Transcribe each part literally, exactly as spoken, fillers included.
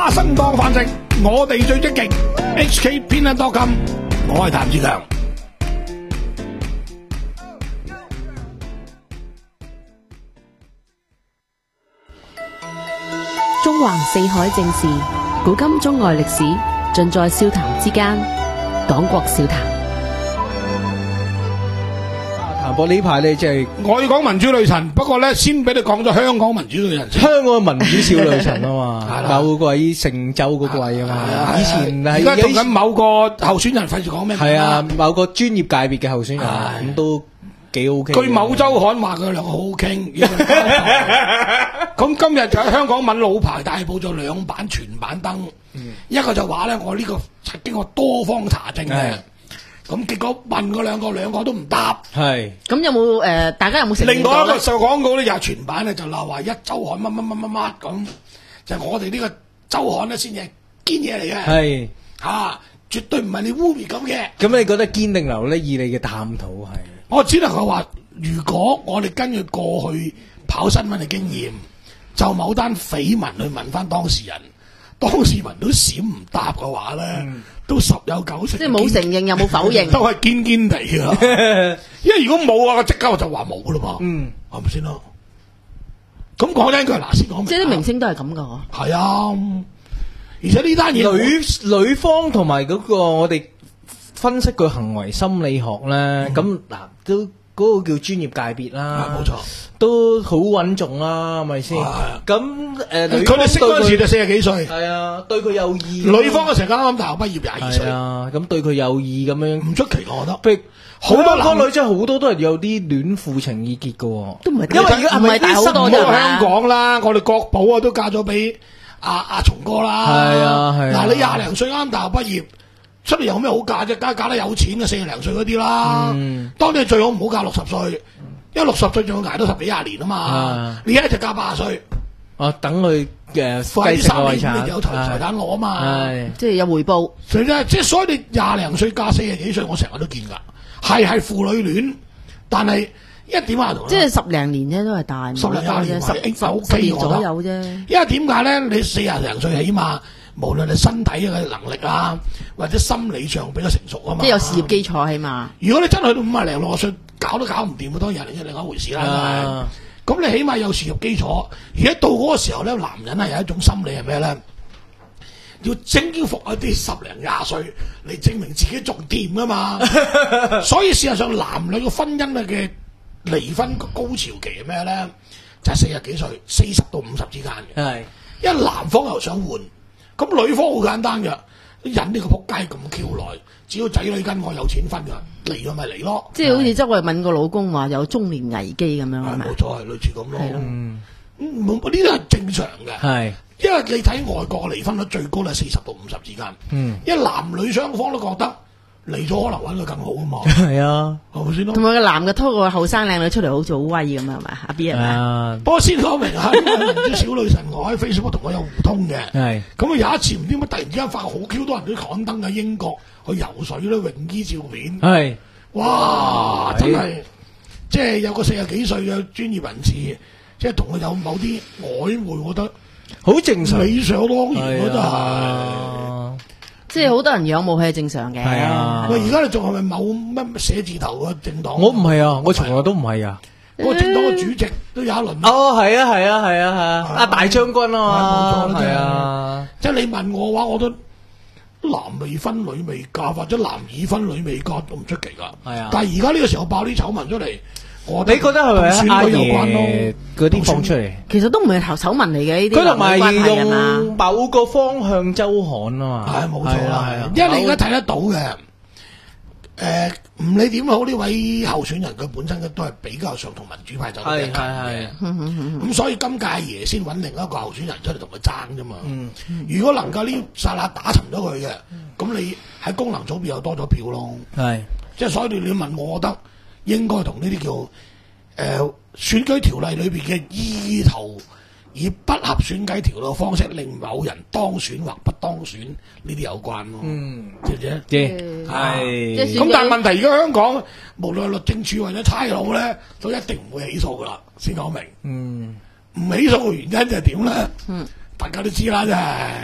花生當飯食，我哋最積極。H K 偏撚多金，我係譚志強。 中橫四海正事，古今中外歷史，盡在笑談之間。講國笑談。 譚博呢排咧，即係我要講民主女神，不過咧先俾你講咗香港民主女神先。 香港嘅民主少女神啊嘛， 係啦某位成州嗰位啊嘛，以前係而家同緊某個候選人，費事講咩？ 係啊，某個專業界別嘅候選人，咁都幾 OK。 據某週刊話佢兩個好好傾。咁今日就喺香港揾老牌大報做兩版全版登，嗯、一個就話咧，我呢個曾經過多方查證嘅，咁結果問嗰兩個，兩個都唔答。係， 咁有冇誒、呃？大家有冇承認過咧？ 另外一個受廣告咧又係全版咧，就鬧話一週刊乜乜乜乜乜咁，就係、我哋呢個週刊咧先係堅嘢嚟嘅。係嚇、啊，絕對唔係你污蔑咁嘅。 咁你覺得堅定流咧？以你嘅探討係， 我只能夠話，如果我哋根據過去跑新聞嘅經驗。就某單緋聞去問翻當事人，當事人都閃唔答嘅話咧，嗯、都十有九成。 即係冇承認又冇否認， 都係堅堅地㗎。因為如果冇啊，即刻我就話冇㗎啦嘛。嗯，係咪先咯？咁講緊佢嗱先講明。 即係啲明星都係咁㗎。 係啊，而且呢單嘢女女方同埋嗰個我哋分析佢行為心理學咧，咁嗱、嗯、都嗰、嗰個叫專業界別啦。冇錯。都好穩重啦，係咪先？咁誒， 佢哋識嗰陣時就四十幾歲， 係啊，對佢有意。 女方嘅時候啱啱大學畢業廿二歲， 啊，咁對佢有意咁樣， 唔出奇我覺得。 譬如好多個女仔好多都係有啲戀父情意結嘅， 都唔係， 因為而家唔係大好多啫嘛。 香港啦，我哋國寶啊都嫁咗俾阿阿松哥啦。係啊係。嗱，你廿零歲啱大學畢業，出嚟有咩好嫁啫？梗係嫁得有錢嘅四十零歲嗰啲啦。嗯。當你最好唔好嫁六十歲。因為六十歲仲要捱到十幾廿年啊嘛，你而家就嫁八十歲， 哦等佢嘅快啲三年有財財產攞啊嘛， 即係有回報。 所以咧，即係所以你廿零歲嫁四十幾歲，我成日都見噶，係係父女戀，但係一點話同即係十零年啫，都係大十零廿年， 十十年左右啫。 因為點解咧？你四廿零歲起碼，無論你身體嘅能力啊，或者心理上比較成熟啊嘛， 即係有事業基礎起碼。 如果你真係去到五廿零六十歲，搞都搞唔掂，當然係另一回事啦。咁、啊、你起碼有事業基礎，而家到嗰個時候咧，男人係有一種心理係咩咧？要征服一啲十零廿歲嚟證明自己仲掂啊嘛。所以事實上，男女嘅婚姻嘅離婚個高潮期係咩咧？就係四十幾歲，四十到五十之間嘅。係，因為男方又想換，咁女方好簡單嘅。忍呢個仆街咁 Q 耐，只要仔女跟我有錢分㗎，嚟咗咪嚟咯。 即係好似周慧敏個老公話有中年危機咁樣係咪？ 冇錯，係類似咁咯。嗯，冇呢啲係正常嘅。係，因為你睇外國嘅離婚率最高係四十到五十之間。嗯，因為男女雙方都覺得嚟咗可能揾佢更好啊嘛。係啊，係咪先咯？ 同埋個男嘅拖個後生靚女出嚟好似好威咁啊，係咪？阿 B 係咪？ 不過先講明啊，民主小女神我喺 Facebook 同我有互通嘅。係，咁啊有一次唔知點解突然之間發覺好 Q 多人都刊登喺英國去游水咧，泳衣照片。係，哇！真係即係有個四十幾歲嘅專業人士，即係同佢有某啲曖昧，我覺得好正常，理所當然嗰真係。 即係好多人仰慕係正常嘅。係啊，喂！而家你仲係咪某乜寫字頭嘅政黨？ 我唔係啊，我從來都唔係啊。 嗰個政黨嘅主席都有一輪。 哦，係啊，係啊，係啊，係啊，阿大將軍啊嘛。冇錯，係啊。 即係你問我嘅話，我都男未婚女未嫁，或者男已婚女未嫁都唔出奇㗎。係啊。但係而家呢個時候爆啲醜聞出嚟，我你覺得係咪阿爺嗰啲放出嚟？ 其實都唔係頭醜聞嚟嘅呢啲。 佢同埋用某個方向周刊啊嘛。係冇錯啦，係啊。 因為你而家睇得到嘅。誒，唔理點好，呢位候選人佢本身都係比較上同民主派走得近嘅，咁所以今屆爺先揾另一個候選人出嚟同佢爭啫嘛。嗯嗯、如果能夠呢剎那打沉咗佢嘅，咁、嗯、你喺功能組別又多咗票咯。係，即係所以你你問我，我覺得應該同呢啲叫誒、呃、選舉條例裏邊嘅意圖。以不合選舉條嘅方式令某人當選或不當選呢啲有關咯，嗯，知唔知？知係。咁但係問題而家香港無論律政處或者差佬咧，都一定唔會起訴噶啦，先講明。嗯，唔起訴嘅原因就係點咧？嗯，大家都知啦，真係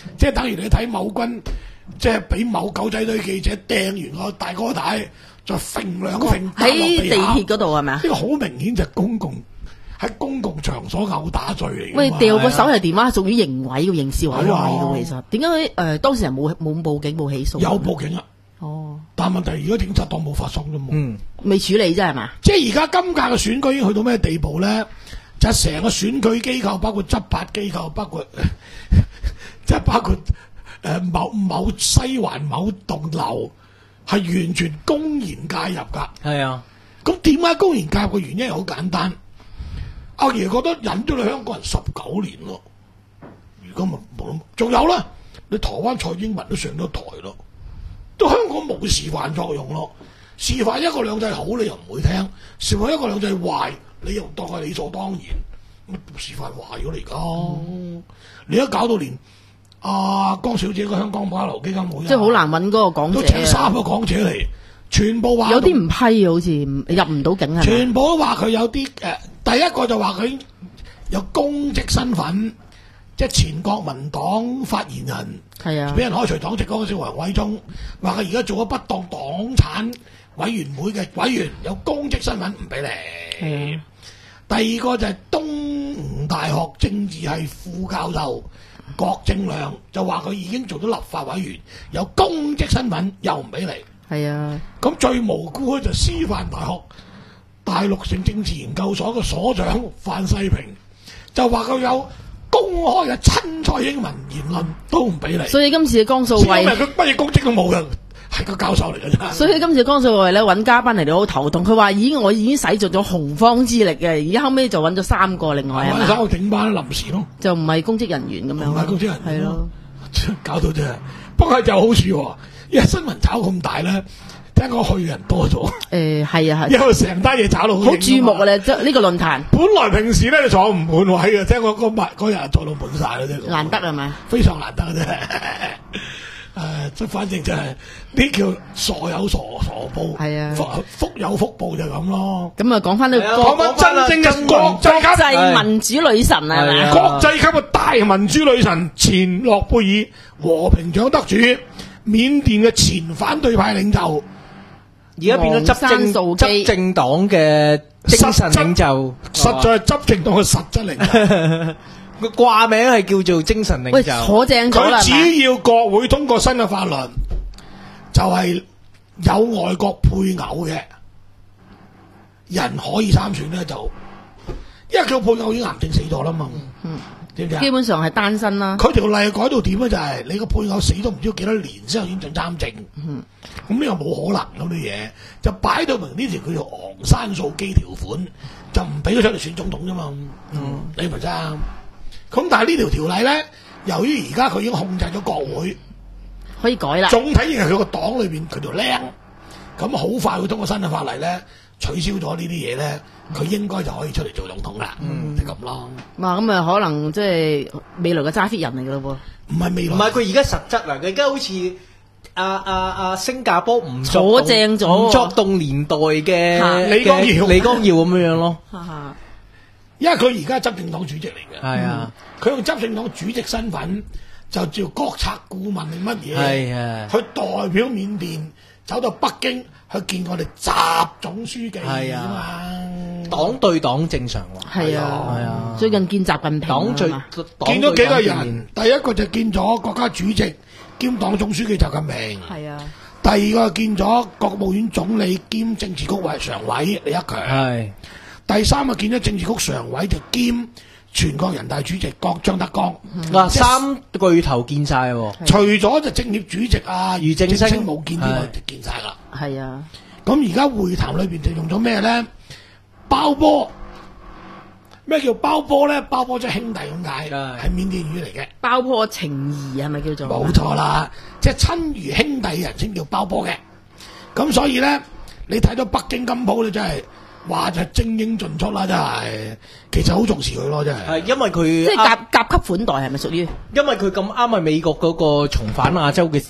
即係等於你睇某軍，即係俾某狗仔隊記者掟完個大哥帶，再揈兩揈打落地下。 喺地鐵嗰度係咪啊？ 呢個好明顯就係公共喺公共場所毆打罪嚟嘅。 喂，掉個手提電話屬於刑毀嘅刑事毀壞嘅，其實點解誒當事人冇冇報警冇起訴？ 有報警啊！ 哦， 但係問題而家警察當冇發生啫嘛。 嗯， 未處理啫係嘛？ 即係而家今屆嘅選舉已經去到咩地步咧？就係成個選舉機構，包括執法機構，包括即係包括誒、呃、某某西環某棟樓，係完全公然介入㗎。 係啊， 咁點解公然介入嘅原因係好簡單。阿爺覺得忍咗你香港人十九年咯，如果咪冇諗，仲有啦，你台灣蔡英文都上咗台咯。都香港冇示範作用咯，示範一國兩制好你又唔會聽，示範一國兩制壞你又當係理所當然，示範壞咗嚟㗎。嗯、你而家搞到連阿、啊、江小姐個香港保留基金會， 即係好難揾嗰個港姐， 都請三個港姐嚟，全部話有啲唔批，好似入唔到境係咪？ 全部都話佢有啲誒、呃，第一個就話佢有公職身份。即係前國民黨發言人， 係啊， 俾人開除黨籍嗰個叫黃偉忠，話佢而家做咗不當黨產委員會嘅委員，有公職身份唔俾你。係啊，第二個就係東吳大學政治系副教授郭正亮，就話佢已經做咗立法委員，有公職身份又唔俾你。 係啊， 咁最無辜咧就師範大學大陸性政治研究所嘅所長范世平，就話佢有公開嘅親蔡英文言論都唔俾你， 所以今次嘅江素慧， 佢乜嘢公職都冇嘅，係個教授嚟嘅啫。 所以今次江素慧咧揾嘉賓嚟到好頭痛，佢話咦我已經使盡咗洪荒之力嘅，而家後尾就揾咗三個另外係嘛， 三個頂班臨時咯， 就唔係公職人員咁樣， 唔係公職人員係咯， 搞到啫。不過有好處，因為新聞炒咁大咧。聽講去嘅人多咗， 誒係啊係， 因為成單嘢炒到好注目嘅咧，即係呢個論壇。 本來平時咧就坐唔滿位嘅，聽講嗰日嗰日坐到滿晒啦啫。 難得係咪？ 非常難得嘅啫。誒，即反正就係呢叫傻有傻傻報， 係啊， 福福有福報就咁咯。 咁啊，講翻呢個講翻真正嘅國際級國際民主女神係咪？ 國際級嘅大民主女神，前諾貝爾和平獎得主，緬甸嘅前反對派領袖。 而家變咗執政執政黨嘅精神領袖， 實在係執政黨嘅實質領袖。 個掛名係叫做精神領袖。 坐正咗啦。 佢只要國會通過新嘅法律，就係、是、有外國配偶嘅人可以參選咧，就因為佢配偶已經癌症死咗啦嘛。嗯。知唔知啊？ 基本上係單身啦。 佢條例改到點咧？就係、是、你個配偶死都唔知幾多年先有先進參政。嗯。咁呢個冇可能咁啲嘢，就擺到明呢條叫做昂山素基條款，就唔俾佢出嚟選總統啫嘛。嗯。你明唔明啊？咁但係呢條條例咧，由於而家佢已經控制咗國會， 可以改啦。 總體認為佢個黨裏邊佢條僆，咁好快會通過新嘅法例咧，取消咗呢啲嘢咧，佢應該就可以出嚟做總統啦。嗯，就咁咯。 哇，咁啊，可能即係未來嘅揸 fit 人嚟噶咯喎。唔係未來， 唔係佢而家實質啦。佢而家好似阿阿阿新加坡唔坐正咗， 唔作動年代嘅李光耀， 李光耀咁樣樣咯。 因為佢而家係執政黨主席嚟嘅。係啊， 佢用執政黨主席身份就叫國策顧問定乜嘢？ 係啊， 去代表緬甸走到北京去見我哋習總書記啊嘛。 黨對黨正常喎。 係啊，係啊。最近見習近平， 黨最見咗幾個人，第一個就見咗國家主席兼黨總書記習近平。 係啊。 第二個見咗國務院總理兼政治局委常委李克強。係。第三個見咗政治局常委就兼全國人大主席郭張德江。 哇、嗯，三巨頭見晒喎。 除咗就政協主席啊俞正聲冇見之外，就見晒啦。 係啊。咁而家會談裏邊就用咗咩咧？包波。咩叫包波咧？包波即係兄弟咁解，係緬甸語嚟嘅。 包波情誼係咪叫做？ 冇錯啦，即係親如兄弟人先叫包波嘅。咁所以咧，你睇到北京金鋪咧，真係。話就精英進出啦，真係，其實好重視佢咯，真係。 係因為佢即係甲甲級款待係咪屬於？ 因為佢咁啱係美國嗰個重返亞洲嘅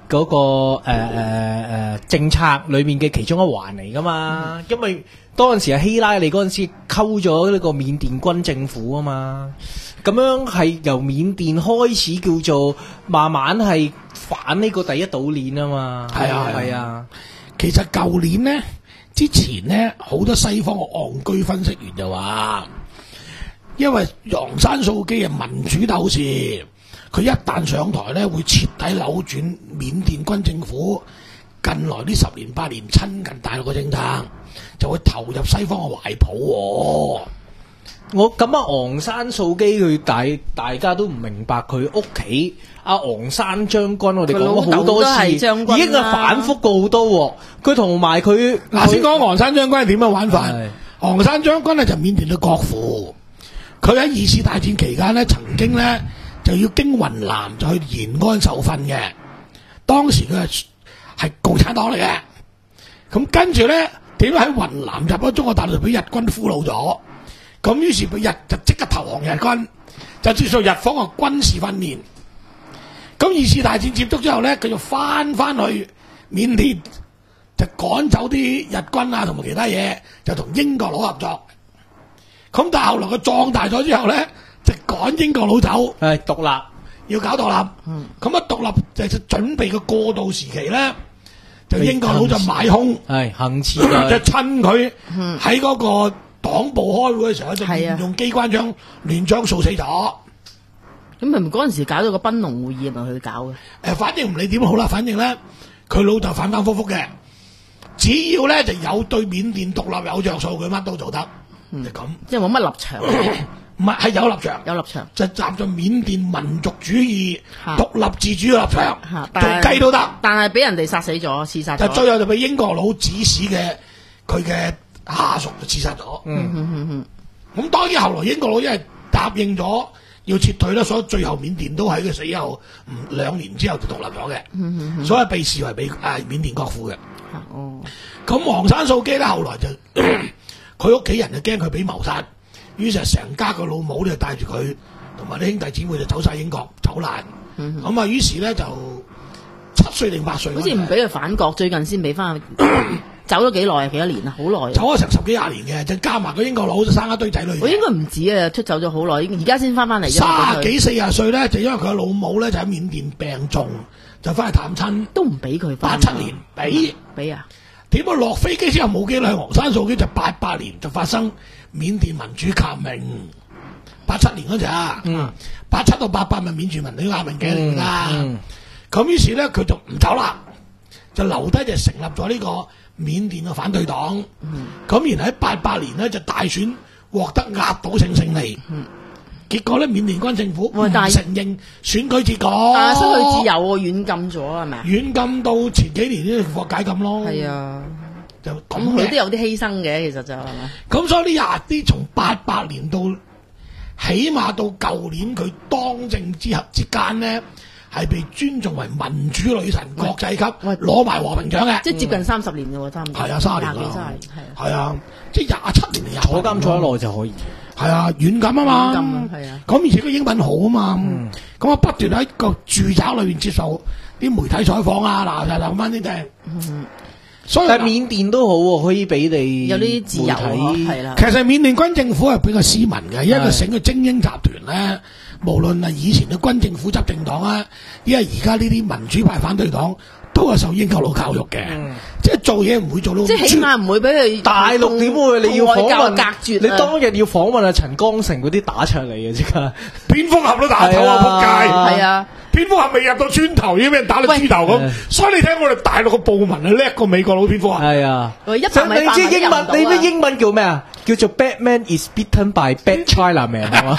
嗰、個誒誒誒政策裏面嘅其中一環嚟噶嘛，嗯、因為當陣時係希拉里嗰陣時溝咗呢個緬甸軍政府啊嘛，咁樣係由緬甸開始叫做慢慢係反呢個第一島鏈啊嘛， 係啊係啊， 其實舊年呢，之前呢，好多西方嘅戇居分析員就話，因為昂山素基係民主鬥士，佢一旦上台咧，會徹底扭轉緬甸軍政府近來呢十年八年親近大陸嘅政策，就會投入西方嘅懷抱、哦。 我咁啊，昂山素基佢大大家都唔明白佢屋企阿昂山將軍，我哋講咗好多次，已經係反覆過好多。佢同埋佢嗱，先講昂山將軍係點樣玩法。昂山將軍咧就緬甸嘅國父，佢喺二次大戰期間咧，曾經咧就要經雲南就去延安受訓嘅。當時佢係係共產黨嚟嘅，咁跟住咧點解喺雲南入咗中國大陸俾日軍俘虜咗？咁於是佢日就即刻投降日軍，就接受日方嘅軍事訓練。咁二次大戰接觸之後咧，佢就翻翻去緬甸，就趕走啲日軍啊，同埋其他嘢，就同英國佬合作。咁但係後來佢壯大咗之後咧，就趕英國佬走， 係獨立， 要搞獨立。嗯，咁啊獨立就就準備個過渡時期咧，就英國佬就買空， 係行刺就趁佢喺嗰個黨部開會嘅時候，就用機關槍亂將掃死咗。 咁係咪嗰陣時搞到個賓農會議係咪佢搞嘅？ 誒，反正唔理點好啦，反正咧佢老豆反反复复嘅，只要咧就有對緬甸獨立有着數，佢乜都做得，嗯、就咁。 即係冇乜立場， 唔係係有立場， 有立場就站在緬甸民族主義、獨立自主嘅立場，做雞都得。 但係俾人哋殺死咗，刺殺咗。 就最後就俾英國佬指使嘅佢嘅下屬就刺殺咗。 嗯嗯嗯嗯。 咁當然後來英國佬因為答應咗要撤退啦，所以最後緬甸都喺佢死後唔兩年之後就獨立咗嘅。嗯嗯嗯。所以被視為被誒緬甸國父嘅。 哦。 咁昂山素基咧，後來就佢屋企人就驚佢俾謀殺，於是成家個老母咧帶住佢同埋啲兄弟姊妹就走晒英國走難。嗯。咁啊，於是咧就七歲定八歲， 好似唔俾佢反國，最近先俾翻。走咗幾耐啊？幾多年啊？好耐。 走咗成十幾廿年嘅，就加埋個英國佬就生一堆仔女。 我應該唔止啊，出走咗好耐，而家先翻翻嚟。 卅幾四十歲咧，就因為佢老母咧就喺緬甸病重，就翻去探親。 都唔俾佢翻。 八七年俾俾啊？ 點解落飛機之後冇幾耐，昂山素基就八八年就發生緬甸民主革命。八七年嗰陣啊，嗯，八七到八八咪緬甸民主革命嘅嚟啦。咁於是咧佢就唔走啦，就留低就成立咗呢個緬甸嘅反對黨，咁、嗯、然後喺八八年咧就大選獲得壓倒性勝利，嗯、結果咧緬甸軍政府唔承認選舉結果， 但係失去自由喎，軟禁咗係咪啊？ 軟禁到前幾年先獲解禁咯。係啊， 就咁佢都有啲犧牲嘅，其實就係咪？ 咁所以呢廿啲從八八年到起碼到舊年佢當政之後之間咧，係被尊重為民主女神、國際級，攞埋和平獎嘅， 即係接近三十年嘅喎，差唔多。 係啊，三十年啦，係啊，即係廿七年、廿坐監坐得耐就可以。 係啊，軟禁啊嘛，軟禁係啊。咁而且個英文好啊嘛，咁啊不斷喺個住宅裏邊接受啲媒體採訪啊，嗱嗱嗱咁翻啲嘅。所以但係緬甸都好喎，可以俾你有啲自由係啦。 其實緬甸軍政府係比較斯文嘅，因為成個精英集團咧。無論係以前嘅軍政府執政黨啊，因為而家呢啲民主派反對黨都係受英國佬教育嘅，嗯、即係做嘢唔會做到。 即係起碼唔會俾佢大陸點會？你要訪問隔絕， 你當日要訪問阿陳光誠嗰啲打出嚟嘅，即刻蝙蝠俠都打頭啊！仆街係啊！ 蝙蝠俠未入到磚頭已經俾人打到豬頭咁，所以你睇我哋大陸嘅暴民係叻過美國佬蝙蝠俠。 係啊， 一百米你知英文？你咩英文叫咩啊？叫做 Batman is beaten by bad Chinaman 係嘛？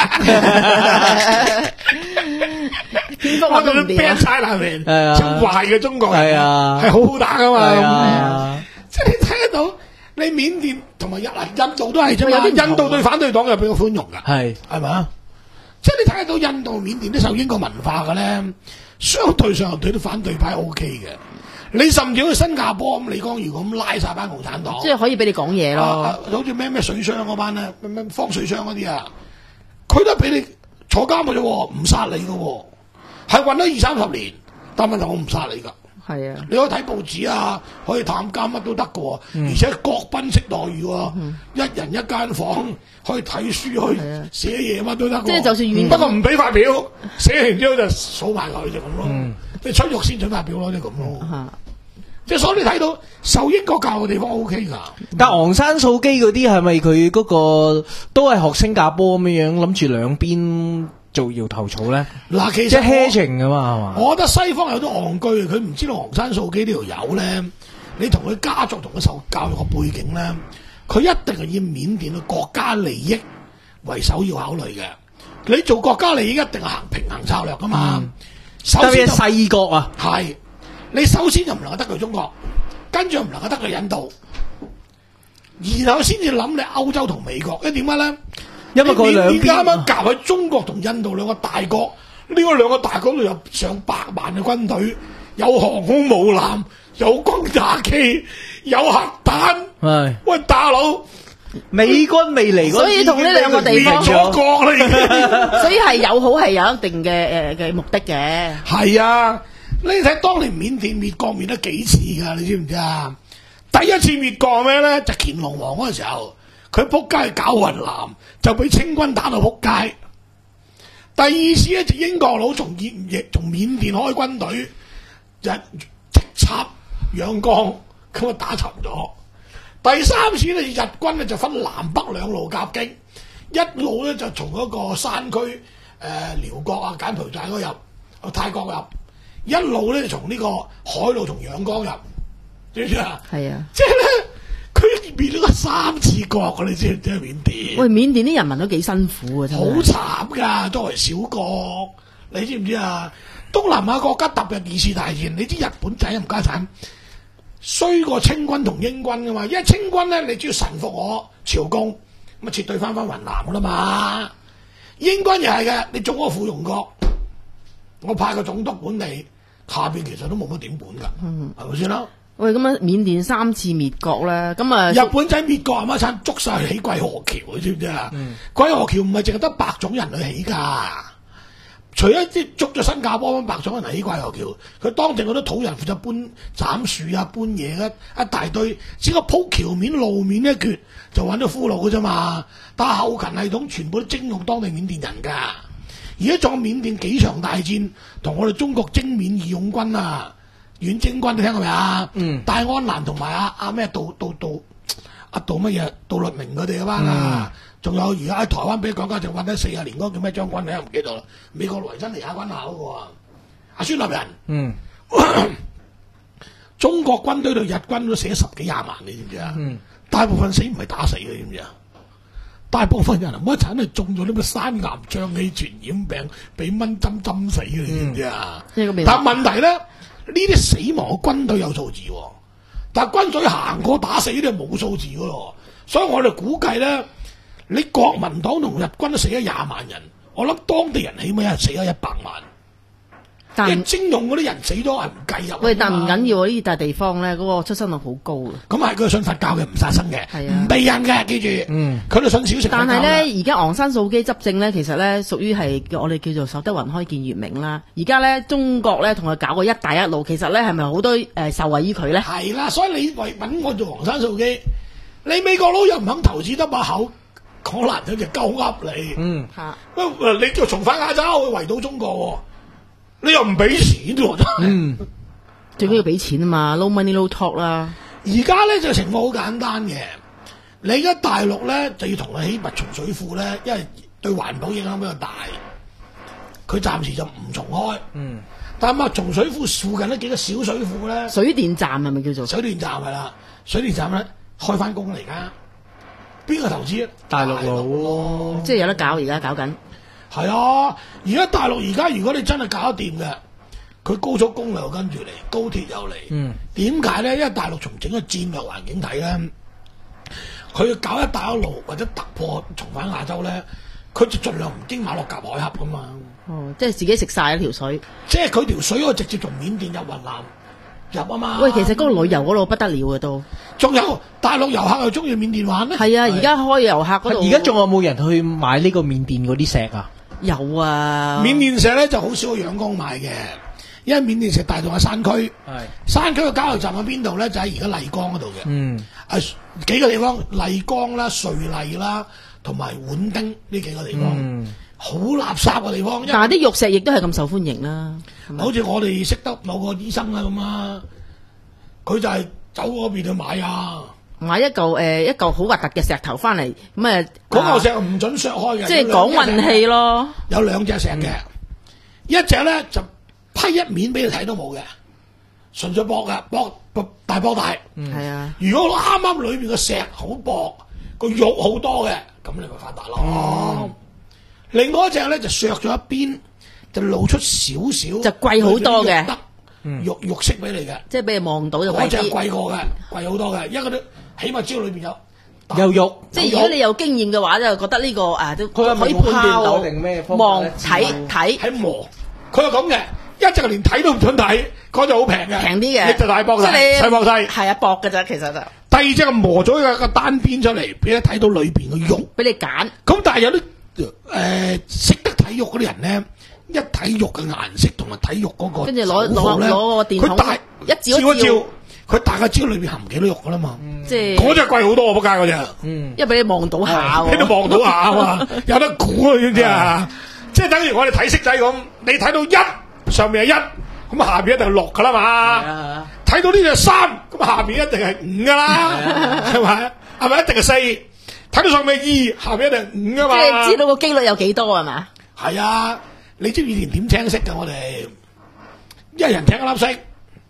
蝙蝠俠叫做 bad Chinaman，即係壞嘅中國人，係好好打噶嘛。即係你睇得到，你緬甸同埋印印度都係啫嘛。印度對反對黨又比較寬容噶，係係咪啊？即係你睇得到印度、緬甸都受英國文化嘅咧，相對上對啲反對派 O K 嘅。你甚至好似新加坡咁李光耀咁拉晒班共產黨， 即係可以俾你講嘢咯。 啊、好似咩咩水箱嗰班咧，咩咩方水箱嗰啲啊，佢都俾你坐監嘅啫，唔殺你嘅，係混咗二三十年。但問題我唔殺你㗎， 係啊， 你可以睇報紙啊，可以探監乜都得嘅喎， 嗯、 而且各賓式待遇喎，嗯、一人一間房，可以睇書去寫嘢乜都得。 即係就算遠， 不過唔俾發表，寫完之後就數埋佢就咁咯。 嗯、 即係出獄先準發表咯，即係咁咯。嗯、即係所以你睇到受英國教嘅地方 O K 㗎。 但昂山素基嗰啲係咪佢嗰個都係學新加坡咁樣樣，諗住兩邊做搖頭草咧？ 嗱，其實即係 hedging 㗎嘛，係嘛？ 我覺得西方有啲戇居，佢唔知道昂山素基呢條友咧，你同佢家族同佢受教育嘅背景咧，佢一定係以緬甸嘅國家利益為首要考慮嘅。你做國家利益一定係行平衡策略㗎嘛。嗯、首先特別係細國啊， 係你首先就唔能夠得罪中國，跟住唔能夠得罪印度，然後先至諗你歐洲同美國。因為點解咧？ 因為佢兩邊啱啱夾喺中國同印度兩個大國，呢、這個兩個大國度有上百萬嘅軍隊，有航空母艦，有轟炸機，有核彈。係喂，大佬， 美軍未嚟， 所以同呢兩個地方咗國啦， 所以係友好係有一定嘅誒嘅目的嘅。 係啊，你睇當年緬甸滅國滅得幾次㗎？你知唔知啊？第一次滅國咩咧？就乾隆王嗰個時候。佢撲街搞雲南，就俾清軍打到撲街。第二次咧就英國佬從緬從緬甸開軍隊，就直插仰光，咁啊打沉咗。第三次咧日軍咧就分南北兩路夾擊，一路咧就從嗰個山區誒寮國啊、柬埔寨嗰入，泰國入，一路咧就從呢個海路從仰光入，知唔知啊？ 係啊， 即係咧。佢滅咗個三次國㗎，你知唔知緬甸？ 喂，緬甸啲人民都幾辛苦啊，真係好慘㗎，作為小國，你知唔知啊？東南亞國家踏入二次大戰，你知日本仔唔家產，衰過清軍同英軍㗎嘛？因為清軍咧，你只要臣服我朝貢，咁啊撤退翻翻雲南㗎啦嘛。英軍又係嘅，你做個附庸國，我派個總督管理，下邊其實都冇乜點管㗎，係咪先啦？ 喂，咁啊，緬甸三次滅國咧，咁啊， 日本仔滅國阿媽撐捉晒起桂河橋，你知唔知啊？嗯、桂河橋唔係淨係得白種人去起㗎，除咗啲捉咗新加坡白種人嚟起桂河橋，佢當地嗰啲土人負責搬斬樹啊、搬嘢嘅一大堆，只個鋪橋面路面一橛就揾到俘虜嘅啫嘛。但係後勤系統全部都徵用當地緬甸人㗎，而家仲有緬甸幾場大戰，同我哋中國征緬義勇軍啊！遠征軍你聽過未啊？嗯，戴安瀾同埋阿阿咩杜杜杜阿杜乜嘢杜律明佢哋嗰班啊，仲、嗯、有而家喺台灣俾港家就揾咗四十年嗰個叫咩將軍你又唔記得啦？美國維珍尼亞軍校嗰個啊，阿孫立人。嗯，中國軍隊對日軍都死咗十幾廿萬，你知唔知啊？嗯，大部分死唔係打死嘅，知唔知啊？大部分人唔好慘係中咗啲咩山岩瘴氣傳染病，俾蚊針針死嘅，你知唔知啊？嗯、但係問題咧。呢啲死亡嘅軍隊有數字，但係軍隊行過打死呢啲係冇數字噶咯，所以我哋估計咧，你國民黨同日軍都死咗廿萬人，我諗當地人起碼係死咗一百萬。但係徵用嗰啲人死咗係唔計入。喂， 但唔緊要啊！呢笪地方咧，嗰、那個出生率好高啊。 咁係佢信佛教嘅，唔殺生嘅，唔、啊、避人嘅，記住。嗯，佢哋信少食。 但係咧，而家昂山素基執政咧，其實咧屬於係我哋叫做守得雲開見月明啦。而家咧，中國咧同佢搞個一帶一路，其實咧係咪好多誒、呃、受惠於佢咧？ 係啦，所以你為揾我做昂山素基，你美國佬又唔肯投資得把口，可能佢就鳩噏你。嗯，嚇。喂，你就重返亞洲去圍堵中國喎。你又唔俾錢喎，真係。嗯， 最緊要俾錢啊嘛 ，no money no talk 啦。 而家咧就情況好簡單嘅，你而家大陸咧就要同佢起密松水庫咧，因為對環保影響比較大，佢暫時就唔重開。嗯，但係密松水庫附近呢幾個小水庫咧， 水電站係咪叫做？ 水電站係啦，水電站咧開翻工嚟㗎，邊個投資啊？ 大陸佬， 即係有得搞，而家搞緊。 係啊，而家大陸而家如果你真係搞得掂嘅，佢高速公路又跟住嚟，高鐵又嚟。嗯，點解咧？因為大陸從整個戰略環境睇咧，佢要搞一帶一路或者突破重返亞洲咧，佢就盡量唔經馬六甲海峽噶嘛。 哦，即係自己食晒一條水。 即係佢條水可以直接從緬甸入雲南入啊嘛。 喂，其實嗰個旅遊嗰度不得了嘅都。 仲有大陸遊客又中意緬甸玩咧。 係啊，而家開遊客嗰度。 而家仲有冇人去買呢個緬甸嗰啲石啊？ 有啊， 緬甸石咧就好少去仰光買嘅， 因為緬甸石大洞喺山區，山區嘅交流站喺邊度咧？就喺而家麗江嗰度嘅。嗯，啊幾個地方，麗江啦、瑞麗啦，同埋畹町呢幾個地方，好、嗯、垃圾嘅地方。 但係啲玉石亦都係咁受歡迎啦。 好似我哋識得某個醫生啊咁啊，佢就係走嗰邊去買啊。 買一嚿誒、呃、一嚿好核突嘅石頭翻嚟，咁誒嗰嚿石唔準削開嘅， 即係講運氣咯。 有兩隻石嘅，嗯、一隻咧就批一面俾你睇都冇嘅，純粹薄嘅，薄薄大薄大。嗯，係啊。如果啱啱裏邊嘅石好薄，個肉好多嘅，咁你咪發達咯。嗯、另外一隻咧就削咗一邊，就露出少少， 就貴好多嘅， 肉肉色俾你嘅， 即係俾你望到就貴啲。 嗰隻貴過嘅，貴好多嘅，因為佢起碼知道裏邊有有肉。 即係如果你有經驗嘅話，就覺得呢個誒都可以判斷到。望睇睇喺磨，佢係咁嘅，一隻連睇都唔准睇，嗰隻好平嘅， 平啲嘅， 一隻大薄細，細薄細， 係啊薄嘅咋，其實就。 第二隻磨咗一個單邊出嚟，俾你睇到裏邊嘅肉， 俾你揀。 咁但係有啲誒識得睇肉嗰啲人咧。一睇肉嘅顏色同埋睇肉嗰個， 跟住攞攞攞個電筒， 佢大一照一照，佢大概知道裏邊含幾多肉噶啦嘛。 即係嗰隻貴好多，仆街嗰隻。嗯， 因為俾你望到下， 俾你望到下啊嘛，有得估啊，知唔知啊？即係等於我哋睇色仔咁，你睇到一上面係一，咁下邊一定係六噶啦嘛。睇到呢隻三，咁下邊一定係五噶啦，係咪？係咪一定係四？睇到上面二，下邊一定係五噶嘛。 即係知道個機率有幾多係嘛？ 係啊。你知唔知以前點聽色㗎？我哋一人聽一粒色，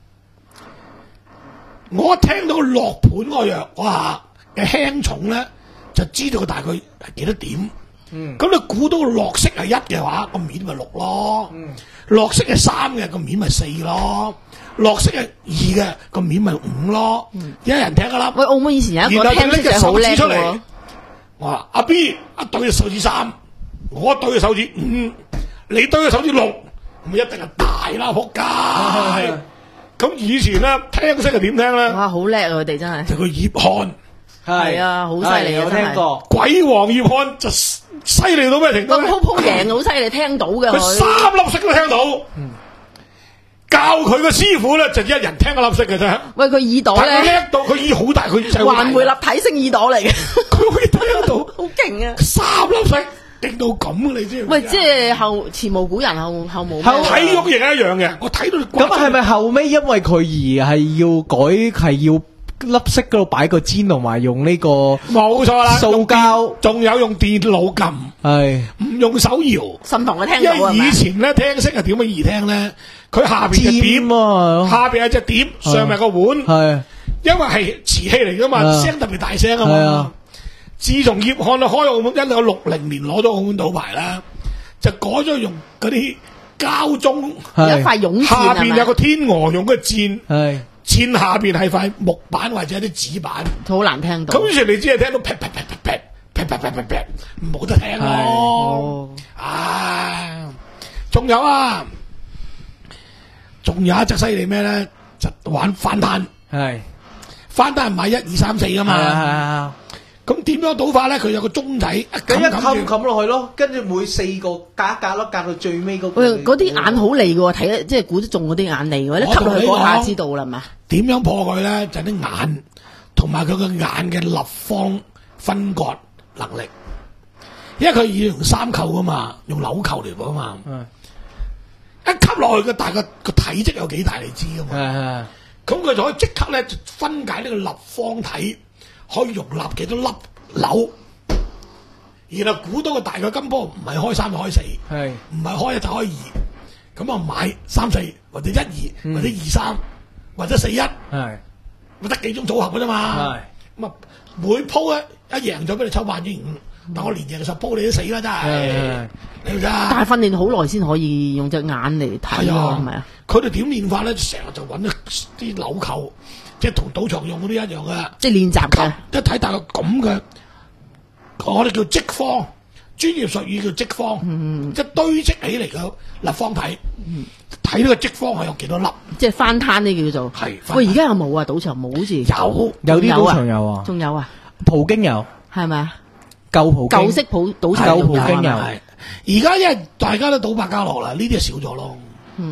我一聽到落盤嗰個藥，哇嘅輕重咧，就知道佢大概係幾多點。嗯，咁你估到個落色係一嘅話，個面咪六咯。嗯，落色係三嘅，個面咪四咯。落色係二嘅，個面咪五咯。嗯，一人聽一粒。 喂，澳門以前有一個聽色係好叻嘅。 我話阿 B 一對隻手指三，我一對隻手指五。你對嘅手指六，咁一定係大啦，仆街！咁以前咧聽色係點聽咧？ 哇，好叻啊！佢哋真係。就個葉漢， 係啊，好犀利啊！ 我聽過。 鬼王葉漢就犀利到咩程度？ 個鋪鋪贏好犀利，聽到嘅佢三粒色都聽到。嗯。教佢個師傅咧就一人聽一粒色嘅啫。 喂，佢耳朵咧。 佢叻到佢耳好大，佢就環迴立體聲耳朵嚟嘅。 佢可以聽到。 好勁啊！ 三粒色。勁到咁啊！你知唔知？ 喂，即係後前無古人後後無。 體育亦係一樣嘅，我睇到你。 咁係咪後尾因為佢而係要改，係要粒色嗰度擺個氈，同埋用呢個？ 冇錯啦， 塑膠， 仲有用電腦撳，係唔用手搖。 心同佢聽到啊！ 因為以前咧聽色係點樣易聽咧？佢下邊隻碟啊，下邊係隻碟，上面個碗，係因為係瓷器嚟噶嘛，聲特別大聲啊嘛。自從葉漢開澳門，一九六零年攞咗澳門賭牌啦，就改咗用嗰啲膠鐘， 一塊絨下邊有個天鵝用嘅箭， 係箭下邊係塊木板或者啲紙板， 好難聽到。 咁於是你只係聽到劈劈劈劈劈劈劈劈劈劈，冇得聽咯。啊，仲有啊，仲有一隻犀利咩咧？就玩翻攤，係翻攤係買一二三四噶嘛。咁點樣賭法咧？佢有個鐘仔， 咁一冚冚落去咯，跟住每四個隔一格咯，隔到最尾嗰個。 喂，嗰啲眼好利嘅喎，睇得即係估得中嗰啲眼利嘅，一吸落去嗰下知道啦嘛。 點樣破佢咧？就係啲眼同埋佢個眼嘅立方分割能力，因為佢要用三扣噶嘛，用紐扣嚟㗎嘛。嗯。一吸落去嘅大個個體積有幾大你知㗎嘛？係係。咁佢就可以即刻咧分解呢個立方體。可以容納幾多粒紐，然後估到個大嘅金波唔係開三就開四，係唔係開一就開二，咁啊買三四或者一二、嗯、或者二三或者四一，係咪得幾種組合嘅啫嘛？係咁啊每鋪咧一贏咗俾你抽萬億五，嗯、但我連贏十鋪你都死啦真係，你知啊？ 但係訓練好耐先可以用隻眼嚟睇喎，係咪啊？ 佢哋點練法咧？成日就揾啲紐扣。即係同賭場用嗰啲一樣嘅， 即係練習嘅。 一睇大個咁嘅，我哋叫積方，專業術語叫積方，嗯、即係堆積起嚟嘅立方體。睇呢、嗯、個積方係有幾多粒？即係翻攤呢叫做。係。喂，而家有冇啊？賭場冇好似。 有， 有啲賭場有啊。 仲有啊？ 葡京有， 係咪啊？ 舊葡京。 舊式葡賭場舊葡京有。 而家因為大家都賭百家樂啦，呢啲就少咗咯。嗯。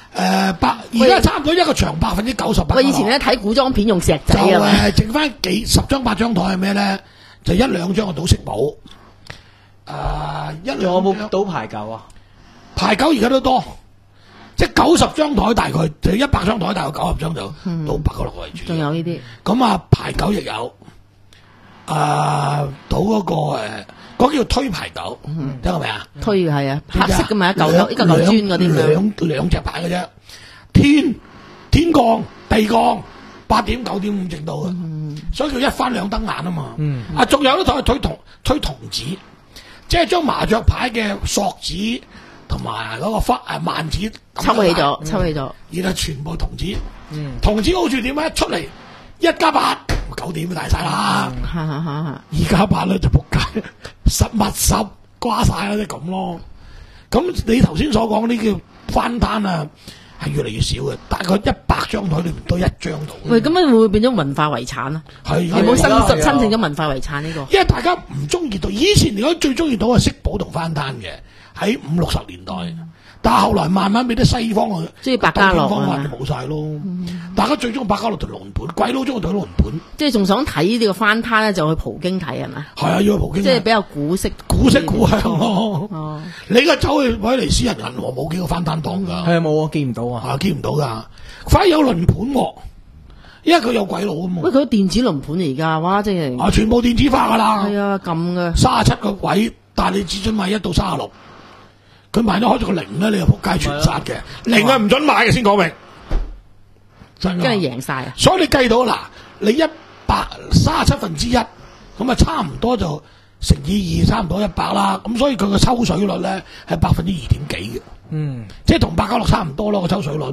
誒百而家差唔多一個場百分之九十八。 喂，以前咧睇古裝片用石仔就啊， 誒剩翻幾十張八張台係咩咧？就一兩張嘅賭色寶。誒一兩有冇賭牌九啊？ 牌九而家都多，即係九十張台大概就一百張台大概九十張就賭八九六為主。 仲有呢啲。 咁啊牌九亦有。誒賭嗰個誒嗰叫推牌九，聽過未啊？ 推係啊，黑色㗎嘛，一嚿嚿一嚿嚿磚嗰啲兩兩隻牌嘅啫，天天降地降八點九點五正到嘅，所以叫一翻兩瞪眼啊嘛。啊，仲有咧就係推銅推銅子，即係將麻雀牌嘅索子同埋嗰個忽誒萬子抽起咗，抽起咗， 然後全部銅子。銅子好處點咧？一出嚟一加八。九點都大晒啦，二加八咧就仆街，十密十瓜晒啦，即係咁咯。咁你頭先所講呢叫翻攤啊，係越嚟越少嘅，大概一百張台裏面都一張到。 喂，咁樣會唔會變咗文化遺產啊？ 係， 有冇申申請咗文化遺產呢個？ 因為大家唔中意賭，以前嚟講最中意賭係色寶同翻攤嘅，喺五六十年代。嗯但係後來慢慢俾啲西方嘅即係百家樂方法就冇晒咯。嗯、大家最中意百家樂同輪盤，鬼佬中意賭輪盤。 即係仲想睇呢個翻攤咧，就去葡京睇係咪？ 係啊，要去葡京。 即係比較古色古色古香咯。 哦， 你而家走去威尼斯人銀河冇幾個翻攤檔㗎。 係啊，冇啊，見唔到啊。 啊，見唔到㗎。反而有輪盤喎，因為佢有鬼佬啊嘛。 喂，佢電子輪盤而家，哇！即係啊，全部電子化㗎啦。 係啊，撳嘅。 三十七個位，但係你只准買一到三十六。佢買咗開咗個零咧，你又仆街全殺嘅，零係唔准買嘅先講明，真㗎， 跟住贏晒啊！ 所以你計到嗱，你一百三十七分之一，咁啊差唔多就乘以二，差唔多一百啦。咁所以佢個抽水率咧係百分之二點幾嘅，嗯，即係同百家樂差唔多咯個抽水率。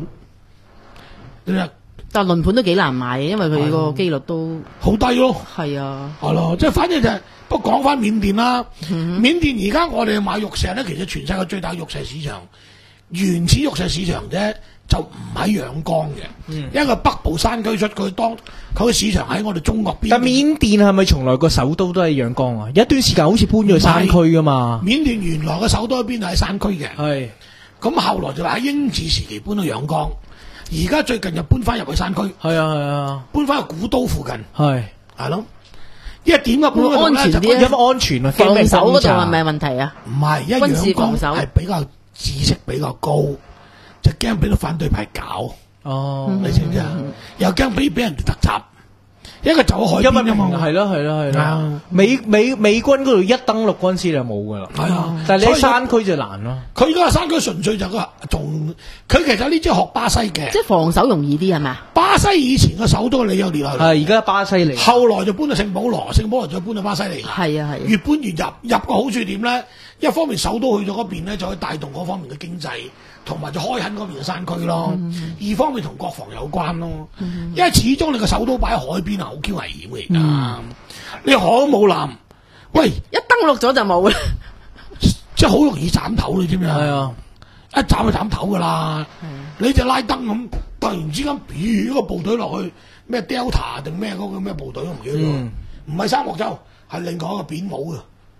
但係輪盤都幾難買嘅，因為佢個機率都好低咯。 係啊， 係咯，即係反正就係、是。不過講翻緬甸啦，嗯、緬甸而家我哋買玉石咧，其實全世界最大玉石市場原始玉石市場啫，就唔喺仰光嘅，嗯、因為北部山區出佢當佢個市場喺我哋中國邊。 但緬甸係咪從來個首都都喺仰光啊？有一段時間好似搬咗去山區噶嘛。緬甸原來嘅首都喺邊度？喺山區嘅。係是。 咁後來就話喺英治時期搬到仰光，而家最近又搬翻入去山區。 係啊係啊， 搬翻去古都附近。係係咯。因為點嘅搬安全啲， 有冇安全啊？ 防守嗰度係咪問題啊？ 唔係，因為仰光係比較知識比較高，就驚俾到反對派搞。哦，你知唔知啊？又驚俾俾人哋突襲，一個走海邊啊嘛。 係咯係咯係咯。美美美軍嗰度一登陸軍師就冇噶啦。係啊，但係你喺山區就難咯。 佢而家山區純粹就個仲，佢其實呢支學巴西嘅， 即係防守容易啲係咪？ 巴西以前嘅首都你有列落嚟， 係而家巴西嚟， 後來就搬到聖保羅，聖保羅再搬到巴西嚟。 係啊係。 越搬越入，入個好處點咧？一方面首都去咗嗰邊咧，就可以帶動嗰方面嘅經濟，同埋就開墾嗰邊嘅山區咯。嗯、二方面同國防有關咯，嗯、因為始終你個首都擺喺海邊啊，好 Q 危險嘅而家。嗯、你海都冇纜，喂， 一登陸咗就冇啦， 即係好容易斬頭你知唔知啊？ 係啊， 一斬就斬頭噶啦。嗯、你隻拉登咁突然之間，譬如一個部隊落去咩 Delta 定咩嗰個咩部隊都唔記得咗，唔係三角洲，係另外一個扁帽嘅。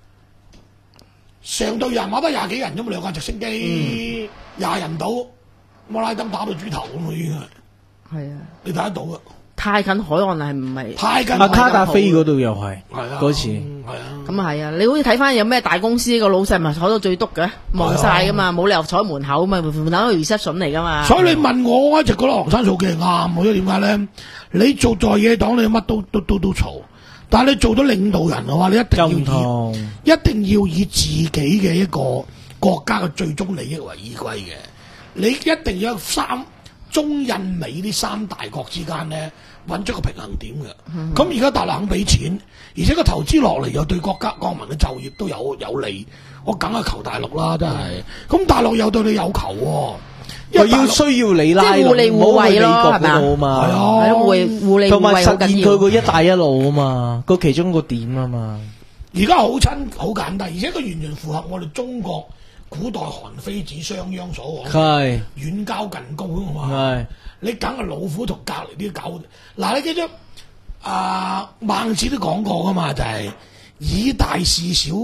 成隊人馬得廿幾人啫嘛，兩架直升機廿、嗯、人到，摩拉登打到豬頭咁啊已經係。係啊，你睇得到噶。 太近海岸係唔係？ 太近。 阿卡達菲嗰度又係， 係啊， 嗰次。 係啊。 咁啊係啊，你好似睇翻有咩大公司個老細咪坐到最篤嘅，望晒噶嘛，冇理由坐喺門口嘛，門口係 reception 嚟噶嘛。 所以你問我，我一直覺得昂山素季係啱，因為點解咧？你做在野黨，你乜都都都都嘈。但係你做咗領導人嘅話，你一定要以一定要以自己嘅一個國家嘅最終利益為依歸嘅。你一定要三中印美呢三大國之間咧揾出個平衡點嘅。咁而家大陸肯俾錢，而且個投資落嚟又對國家國民嘅就業都有有利，我梗係求大陸啦，真係。咁、嗯、大陸又對你有求喎。 又要需要你拉攏， 互利互惠咯， 係咪啊嘛？ 係啊， 互互利互惠， 同埋實現佢個一帶一路啊嘛，個其中個點啊嘛。 而家好親好簡單，而且佢完全符合我哋中國古代韓非子商鞅所講，係遠交近攻啊嘛。係你梗係老虎同隔離啲狗。嗱，你記住啊，孟子都講過噶嘛，就係以大事小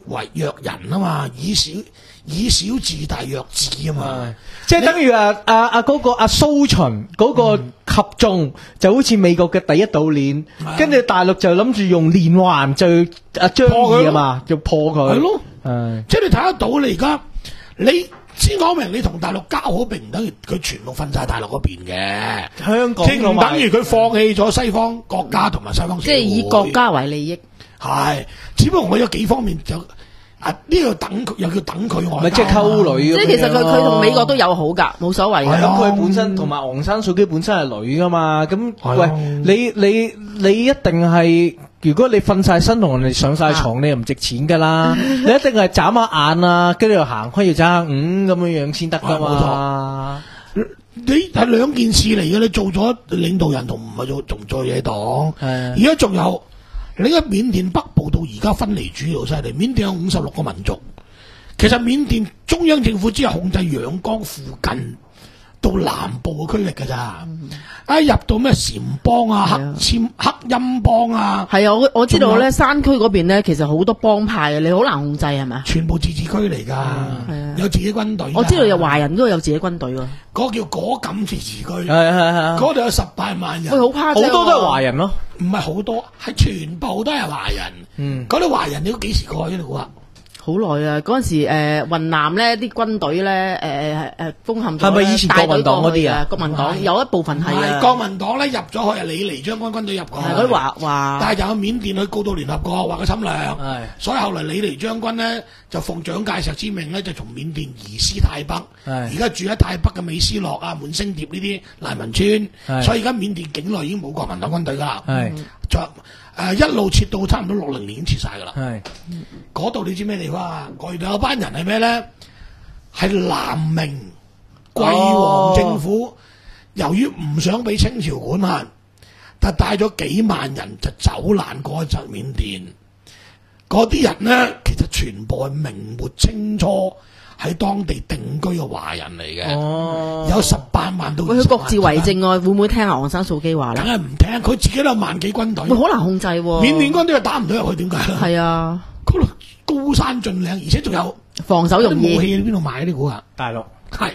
為弱人啊嘛，以小以小治大弱智啊嘛， 即係等於啊啊啊嗰個阿蘇秦嗰個合縱就好似美國嘅第一島鏈，跟住大陸就諗住用連環就啊張儀啊嘛，就破佢。係咯， 即係你睇得到你而家你。先講明，你同大陸交好並唔等於佢全部瞓晒大陸嗰邊嘅， 香港即唔等於佢放棄咗西方國家同埋西方社會， 即係以國家為利益。 係，只不過我有幾方面就啊呢個等佢又叫等佢外交， 咪即係溝女。 即係其實佢佢同美國都有好㗎，冇所謂。 咁佢本身同埋昂山素姬本身係女㗎嘛，咁喂你你你一定係。如果你瞓晒身同人哋上晒床，啊、你又唔值錢噶啦！你一定係眨下眼啊，跟住又行開要眨下五咁樣樣先得噶嘛。 你係兩件事嚟嘅，你做咗領導人同唔係做仲做嘢黨。而家仲有你喺緬甸北部到而家分離主義好犀利，緬甸有五十六個民族。其實緬甸中央政府只係控制仰光附近到南部嘅區域㗎咋。啊！入到咩撣邦啊、黑簽、黑陰邦啊， 係啊！我我知道咧，山區嗰邊咧，其實好多幫派啊，你好難控制係咪？ 全部自治區嚟㗎， 嗯、 有自己軍隊。 我知道有華人都有自己軍隊㗎。 嗰個叫果敢自治區， 係係係， 嗰度有十八萬人。 喂，好誇張，好多都係華人咯， 唔係好多，係全部都係華人。嗯，嗰啲華人你都幾時過去呢度啊？ 好耐啊！嗰陣時誒雲南咧啲軍隊咧誒誒封陷咗， 係咪以前國民黨嗰啲啊？ 國民黨有一部分係啊， 國民黨咧入咗去啊，李尼將軍軍隊入過去， 嗰啲話話， 但係就有緬甸去告到聯合國話佢侵略，所以後來李尼將軍咧就奉蔣介石之命咧就從緬甸移師泰北，而家住喺泰北嘅美斯樂啊、滿星蝶呢啲難民村，所以而家緬甸境內已經冇國民黨軍隊㗎啦，就。誒、呃、一路撤到差唔多六零年已經撤晒㗎啦。係嗰度你知咩地方啊？嗰度有班人係咩咧？係南明桂王政府，哦、由於唔想俾清朝管轄，但帶咗幾萬人就走難過去緬甸。嗰啲人咧，其實全部係明末清初喺當地定居嘅華人嚟嘅，哦、有十八萬到二十萬。 佢各自為政啊，會唔會聽阿昂山素姬話咧？ 梗係唔聽，佢自己都有萬幾軍隊， 好難控制喎。 緬甸軍隊又打唔到入去，點解咧？ 係啊， 嗰度高山峻嶺，而且仲有防守容易。 武器喺邊度買啲股啊？ 大陸係，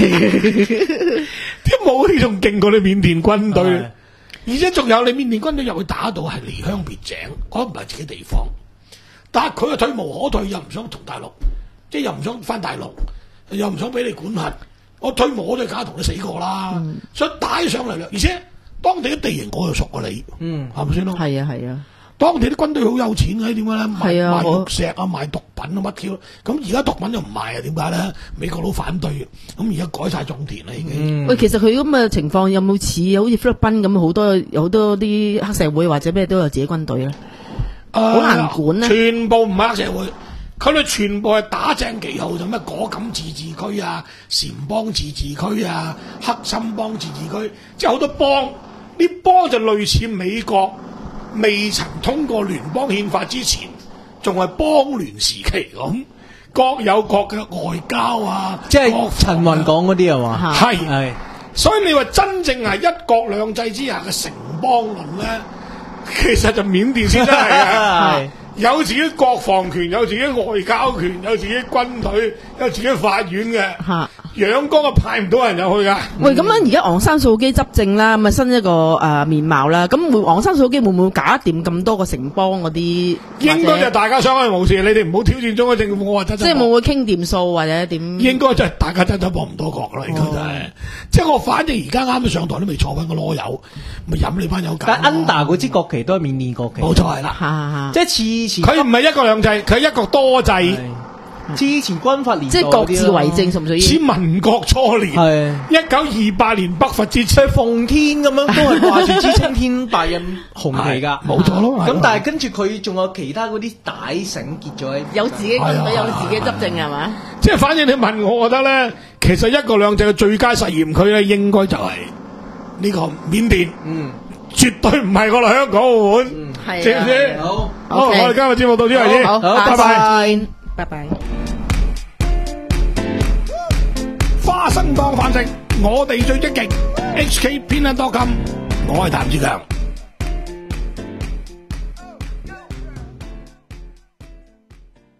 啲武器仲勁過你緬甸軍隊，而且仲有你緬甸軍隊入去打到係離鄉別井，嗰唔係自己地方，但係佢又退無可退，又唔想同大陸。即係又唔想翻大陸，又唔想俾你管轄，我退我都梗同你死過啦，嗯、所以打上嚟啦。而且當地啲地形我又熟過你，嗯，係咪先咯？ 係啊係啊， 當地啲軍隊好有錢嘅，點解咧？賣啊， 賣玉石啊，賣毒品啊，乜 Q？咁而家毒品就唔賣啊？點解咧？美國佬反對，咁而家改晒種田啦已經。喂、 嗯，其實佢咁嘅情況有冇似好似菲律賓咁好多好多啲黑社會或者咩都有自己軍隊咧？好、呃、難管咧。 全部唔係黑社會。佢哋全部係打正旗號，就咩果敢自治區啊、撣邦自治區啊、黑心邦自治區，即係好多邦。呢邦就類似美國未曾通過聯邦憲法之前，仲係邦聯時期咁，各有各嘅外交啊。 即係陳雲講嗰啲係嘛？ 係係。所以你話真正係一國兩制之下嘅城邦論咧，其實就緬甸先真係嘅。有自己國防權，有自己外交權，有自己軍隊，有自己法院嘅。嚇，仰光啊派唔到人入去噶。 喂，咁樣而家昂山素姬執政啦，咁啊新一個誒、呃、面貌啦。咁會昂山素姬會唔會搞得掂咁多個城邦嗰啲？ 應該就大家相安無事，你哋唔好挑戰中央政府。我話真真。 即係冇會傾掂數或者點？ 應該就係大家真真搏唔多角啦，應該就係、是。即係我反正而家啱啱上台都未坐緊個囉柚，咪飲你班友搞。 但 under 嗰支國旗都係緬甸國旗。 冇錯係啦， 即係似。 佢唔係一國兩制，佢係一國多制。 之前軍閥年代即係各自為政，屬唔屬於？ 似民國初年，係一九二八年北伐節，即係奉天咁樣，都係掛住支青天白印紅旗噶，冇錯咯。 咁但係跟住佢仲有其他嗰啲帶繩結咗喺， 有自己軍隊，有自己執政係嘛？ 即係反正你問我，我覺得咧，其實一國兩制嘅最佳實驗區咧，應該就係呢個緬甸。嗯。絕對唔係我哋香港澳門， 係、嗯， 知唔知？好，好，我哋今日節目到此為止， 好，好， 拜拜， 拜拜。 花生當飯食，我哋最積極。H K 偏袒多金，我係譚志強。